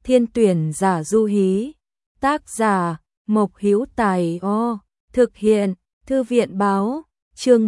Thiên tuyển giả Du Hí. Tác giả Mộc Hữu Tài. Thực hiện Thư viện báo. Chương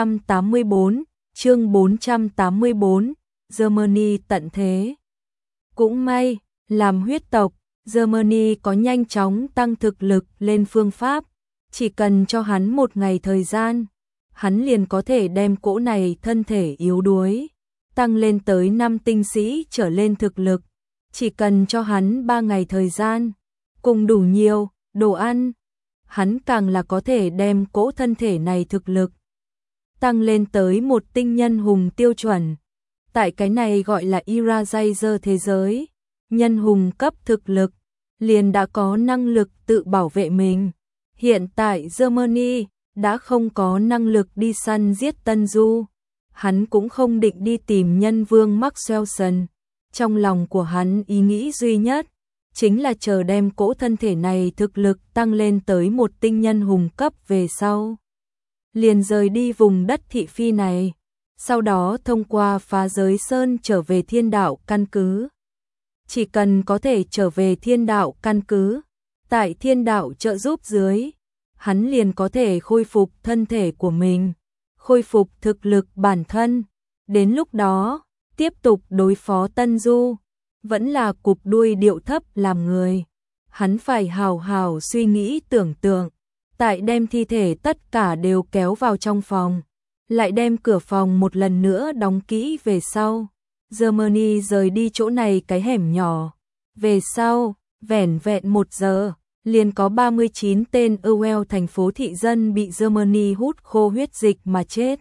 484. Germany tận thế. Cũng may, làm huyết tộc, Germany có nhanh chóng tăng thực lực lên phương pháp. Chỉ cần cho hắn một ngày thời gian, hắn liền có thể đem cỗ này thân thể yếu đuối tăng lên tới 5 tinh sĩ trở lên thực lực. Chỉ cần cho hắn 3 ngày thời gian, cùng đủ nhiều đồ ăn, hắn càng là có thể đem cỗ thân thể này thực lực tăng lên tới một tinh nhân hùng tiêu chuẩn. Tại cái này gọi là Eraser thế giới, nhân hùng cấp thực lực liền đã có năng lực tự bảo vệ mình. Hiện tại Germany đã không có năng lực đi săn giết Tân Du, hắn cũng không định đi tìm nhân vương Maxwellson. Trong lòng của hắn ý nghĩ duy nhất chính là chờ đem cỗ thân thể này thực lực tăng lên tới một tinh nhân hùng cấp về sau, liền rời đi vùng đất thị phi này, sau đó thông qua phá giới sơn trở về thiên đạo căn cứ. Chỉ cần có thể trở về thiên đạo căn cứ, tại thiên đạo trợ giúp dưới, hắn liền có thể khôi phục thân thể của mình, khôi phục thực lực bản thân. Đến lúc đó, tiếp tục đối phó Tân Du, vẫn là cụp đuôi điệu thấp làm người. Hắn phải hào hào suy nghĩ tưởng tượng, tại đem thi thể tất cả đều kéo vào trong phòng, lại đem cửa phòng một lần nữa đóng kỹ về sau. Germany rời đi chỗ này cái hẻm nhỏ. Về sau, vẻn vẹn 1 giờ, liền có 39 tên Ewell thành phố thị dân bị Germany hút khô huyết dịch mà chết.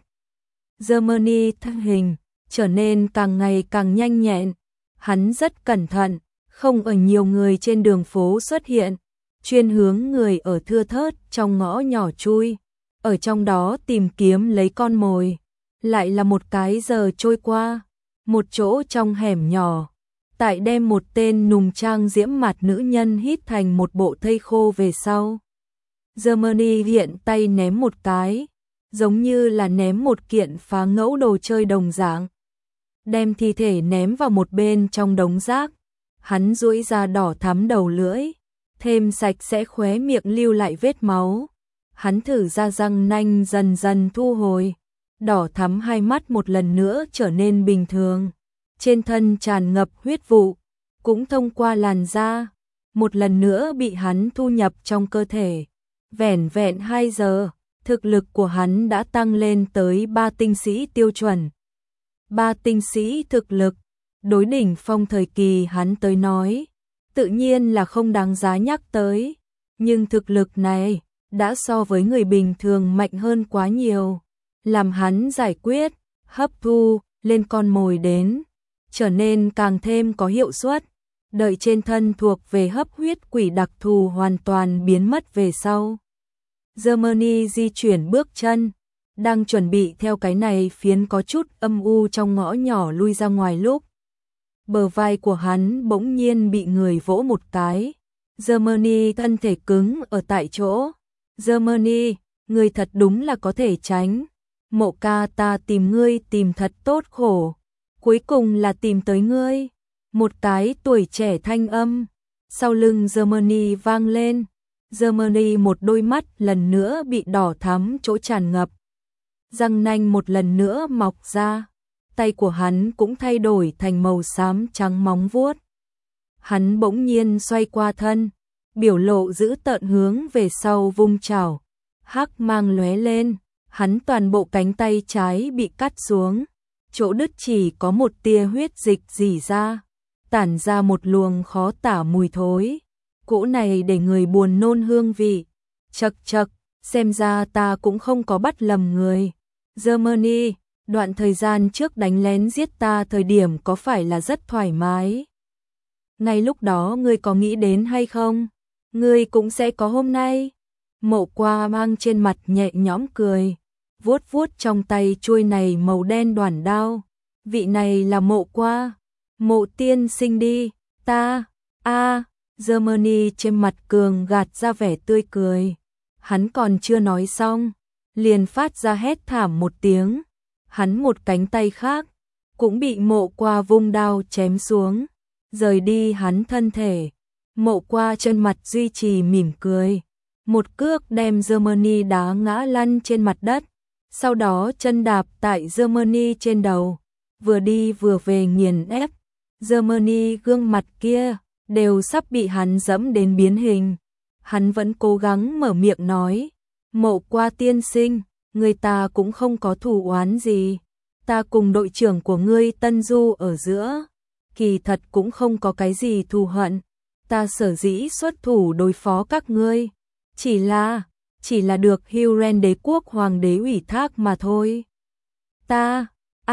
Germany thân hình trở nên càng ngày càng nhanh nhẹn. Hắn rất cẩn thận, không ở nhiều người trên đường phố xuất hiện, chuyên hướng người ở thưa thớt trong ngõ nhỏ chui, ở trong đó tìm kiếm lấy con mồi. Lại là một cái giờ trôi qua, một chỗ trong hẻm nhỏ, tại đem một tên nùng trang diễm mặt nữ nhân hít thành một bộ thây khô về sau, Germany hiện tay ném một cái, giống như là ném một kiện phá ngẫu đồ chơi đồng dạng, đem thi thể ném vào một bên trong đống rác. Hắn duỗi ra đỏ thắm đầu lưỡi, thêm sạch sẽ khóe miệng lưu lại vết máu. Hắn thử ra răng nanh dần dần thu hồi, đỏ thắm hai mắt một lần nữa trở nên bình thường. Trên thân tràn ngập huyết vụ, cũng thông qua làn da, một lần nữa bị hắn thu nhập trong cơ thể. Vẻn vẹn 2 giờ, thực lực của hắn đã tăng lên tới 3 tinh sĩ tiêu chuẩn. 3 tinh sĩ thực lực, đối đỉnh phong thời kỳ hắn tới nói, tự nhiên là không đáng giá nhắc tới. Nhưng thực lực này, đã so với người bình thường mạnh hơn quá nhiều. Làm hắn giải quyết, hấp thu, lên con mồi đến, trở nên càng thêm có hiệu suất. Đợi trên thân thuộc về hấp huyết quỷ đặc thù hoàn toàn biến mất về sau, Germany di chuyển bước chân, đang chuẩn bị theo cái này phiến có chút âm u trong ngõ nhỏ lui ra ngoài lúc, bờ vai của hắn bỗng nhiên bị người vỗ một cái. Germany thân thể cứng ở tại chỗ. Germany, người thật đúng là có thể tránh. Mộ ca, ta tìm ngươi tìm thật tốt khổ, cuối cùng là tìm tới ngươi. Một cái tuổi trẻ thanh âm sau lưng Germany vang lên. Germany một đôi mắt lần nữa bị đỏ thắm chỗ tràn ngập, răng nanh một lần nữa mọc ra, tay của hắn cũng thay đổi thành màu xám trắng móng vuốt. Hắn bỗng nhiên xoay qua thân, biểu lộ dữ tợn hướng về sau vung chảo, hắc mang lóe lên, hắn toàn bộ cánh tay trái bị cắt xuống, chỗ đứt chỉ có một tia huyết dịch rỉ ra, tản ra một luồng khó tả mùi thối. Cỗ này để người buồn nôn hương vị. Chậc chậc, xem ra ta cũng không có bắt lầm người. Germany, đoạn thời gian trước đánh lén giết ta thời điểm có phải là rất thoải mái? Ngay lúc đó ngươi có nghĩ đến hay không? Ngươi cũng sẽ có hôm nay. Mộ qua mang trên mặt nhẹ nhõm cười, vuốt vuốt trong tay chuôi này màu đen đoản đao. Vị này là Mộ qua. Mộ tiên sinh đi, ta, Germany trên mặt cường gạt ra vẻ tươi cười. Hắn còn chưa nói xong, liền phát ra hét thảm một tiếng. Hắn một cánh tay khác cũng bị Mộ qua vung đao chém xuống. rời đi hắn thân thể. Mộ Qua trên mặt duy trì mỉm cười, một cước đem Germany đá ngã lăn trên mặt đất, sau đó chân đạp tại Germany trên đầu, vừa đi vừa về nghiền ép. Germany gương mặt kia đều sắp bị hắn dẫm đến biến hình. Hắn vẫn cố gắng mở miệng nói, Mộ Qua tiên sinh, người ta cũng không có thù oán gì. Ta cùng đội trưởng của ngươi Tân Du ở giữa, kỳ thật cũng không có cái gì thù hận. Ta sở dĩ xuất thủ đối phó các ngươi, chỉ là được Huren đế quốc hoàng đế ủy thác mà thôi. Ta,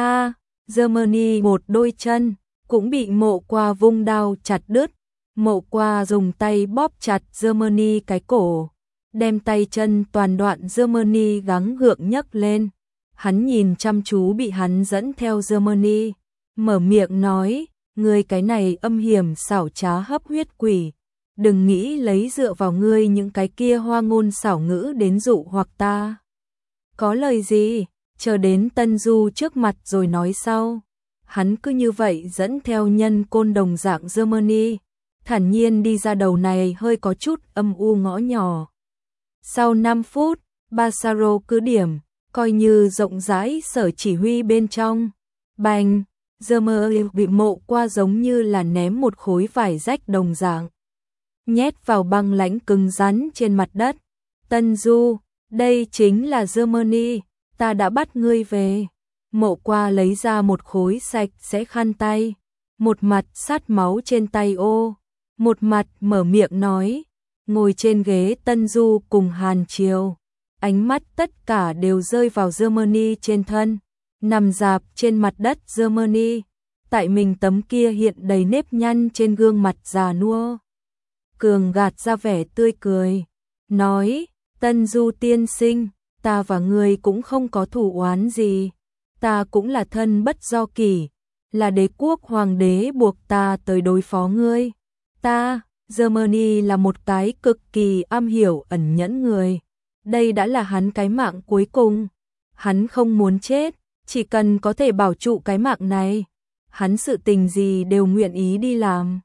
Germany một đôi chân, cũng bị Mộ Qua vung đao chặt đứt. Mộ Qua dùng tay bóp chặt Germany cái cổ, đem tay chân toàn đoạn Germany gắng gượng nhấc lên. Hắn nhìn chăm chú bị hắn dẫn theo Germany, mở miệng nói, ngươi cái này âm hiểm xảo trá hấp huyết quỷ, đừng nghĩ lấy dựa vào ngươi những cái kia hoa ngôn xảo ngữ đến dụ hoặc ta. Có lời gì, chờ đến Tân Du trước mặt rồi nói sau. Hắn cứ như vậy dẫn theo nhân côn đồng dạng Germany, thản nhiên đi ra đầu này hơi có chút âm u ngõ nhỏ. Sau 5 phút, Basaro cứ điểm, coi như rộng rãi sở chỉ huy bên trong. Bành, Germany bị Mộ Qua giống như là ném một khối vải rách đồng dạng, nhét vào băng lãnh cứng rắn trên mặt đất. Tân Du, đây chính là Germany, ta đã bắt ngươi về. Mộ Qua lấy ra một khối sạch sẽ khăn tay, một mặt sát máu trên tay một mặt mở miệng nói, ngồi trên ghế Tân Du cùng Hàn Triều, ánh mắt tất cả đều rơi vào Germany trên thân, nằm rạp trên mặt đất Germany, tại mình tấm kia hiện đầy nếp nhăn trên gương mặt già nua. Cường gạt ra vẻ tươi cười, nói, Tân Du tiên sinh, ta và ngươi cũng không có thù oán gì, ta cũng là thân bất do kỷ, là đế quốc hoàng đế buộc ta tới đối phó ngươi. Ta, Germany là một cái cực kỳ am hiểu ẩn nhẫn người, đây đã là hắn cái mạng cuối cùng, hắn không muốn chết, chỉ cần có thể bảo trụ cái mạng này, hắn sự tình gì đều nguyện ý đi làm.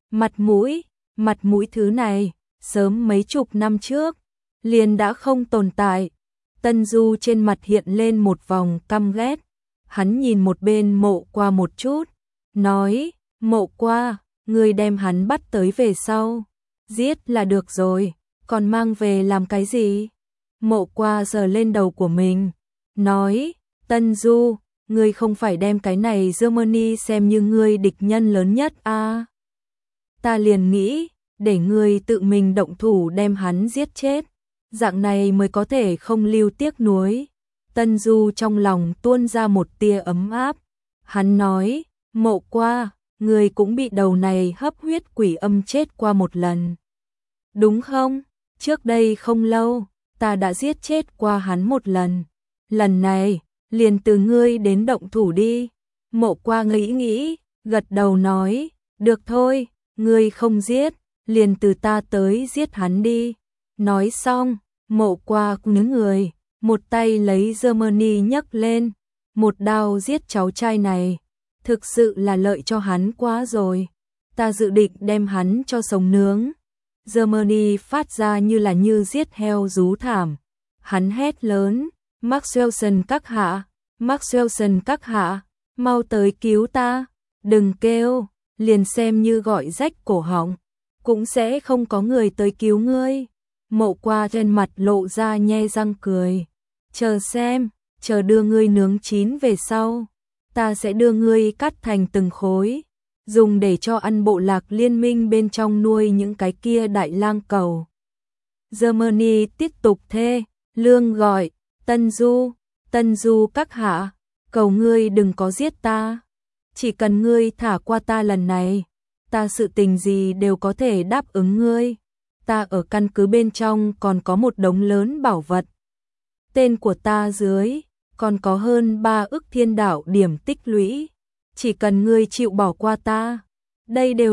Mặt mũi thứ này, sớm mấy chục năm trước, liền đã không tồn tại. Tân Du trên mặt hiện lên một vòng căm ghét, hắn nhìn một bên Mộ Qua một chút, nói, Mộ Qua, ngươi đem hắn bắt tới về sau, giết là được rồi, còn mang về làm cái gì? Mộ Qua sờ lên đầu của mình, nói, Tân Du, ngươi không phải đem cái này Germany xem như ngươi địch nhân lớn nhất à? Ta liền nghĩ, để ngươi tự mình động thủ đem hắn giết chết, dạng này mới có thể không lưu tiếc nuối. Tân Du trong lòng tuôn ra một tia ấm áp, hắn nói, Mộ Qua, ngươi cũng bị đầu này hấp huyết quỷ âm chết qua một lần. Đúng không? Trước đây không lâu, ta đã giết chết qua hắn một lần. Lần này, liền từ ngươi đến động thủ đi. Mộ Qua nghĩ, gật đầu nói, được thôi, ngươi không giết, liền từ ta tới giết hắn đi. Nói xong, Mộ Qua nhướng người, một tay lấy Germany nhấc lên, một đao giết cháu trai này. Thực sự là lợi cho hắn quá rồi, ta dự định đem hắn cho sống nướng. Germany phát ra như giết heo rú thảm. Hắn hét lớn, Maxwellson các hạ, mau tới cứu ta, đừng kêu, liền xem như gọi rách cổ họng, cũng sẽ không có người tới cứu ngươi. Mộ Qua trên mặt lộ ra nhe răng cười, chờ xem, chờ đưa ngươi nướng chín về sau, ta sẽ đưa ngươi cắt thành từng khối, dùng để cho ăn bộ lạc liên minh bên trong nuôi những cái kia đại lang cầu. Germany tiếp tục thê lương gọi, Tân Du các hạ, cầu ngươi đừng có giết ta, chỉ cần ngươi thả qua ta lần này, ta sự tình gì đều có thể đáp ứng ngươi. Ta ở căn cứ bên trong còn có một đống lớn bảo vật, tên của ta dưới còn có hơn 3 ức thiên đạo điểm tích lũy, chỉ cần ngươi chịu bỏ qua ta, đây đều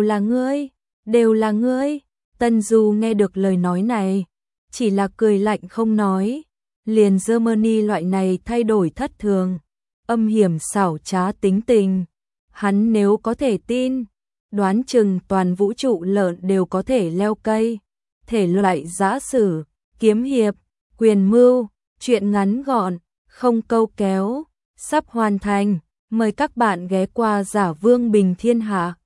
là ngươi. Tân Du nghe được lời nói này, chỉ là cười lạnh không nói, liền Germany loại này thay đổi thất thường, âm hiểm xảo trá tính tình, hắn nếu có thể tin, đoán chừng toàn vũ trụ lợn đều có thể leo cây. Thể loại giã sử, kiếm hiệp, quyền mưu, truyện ngắn gọn, không câu kéo, sắp hoàn thành. Mời các bạn ghé qua Giả Vương Bình Thiên Hạ.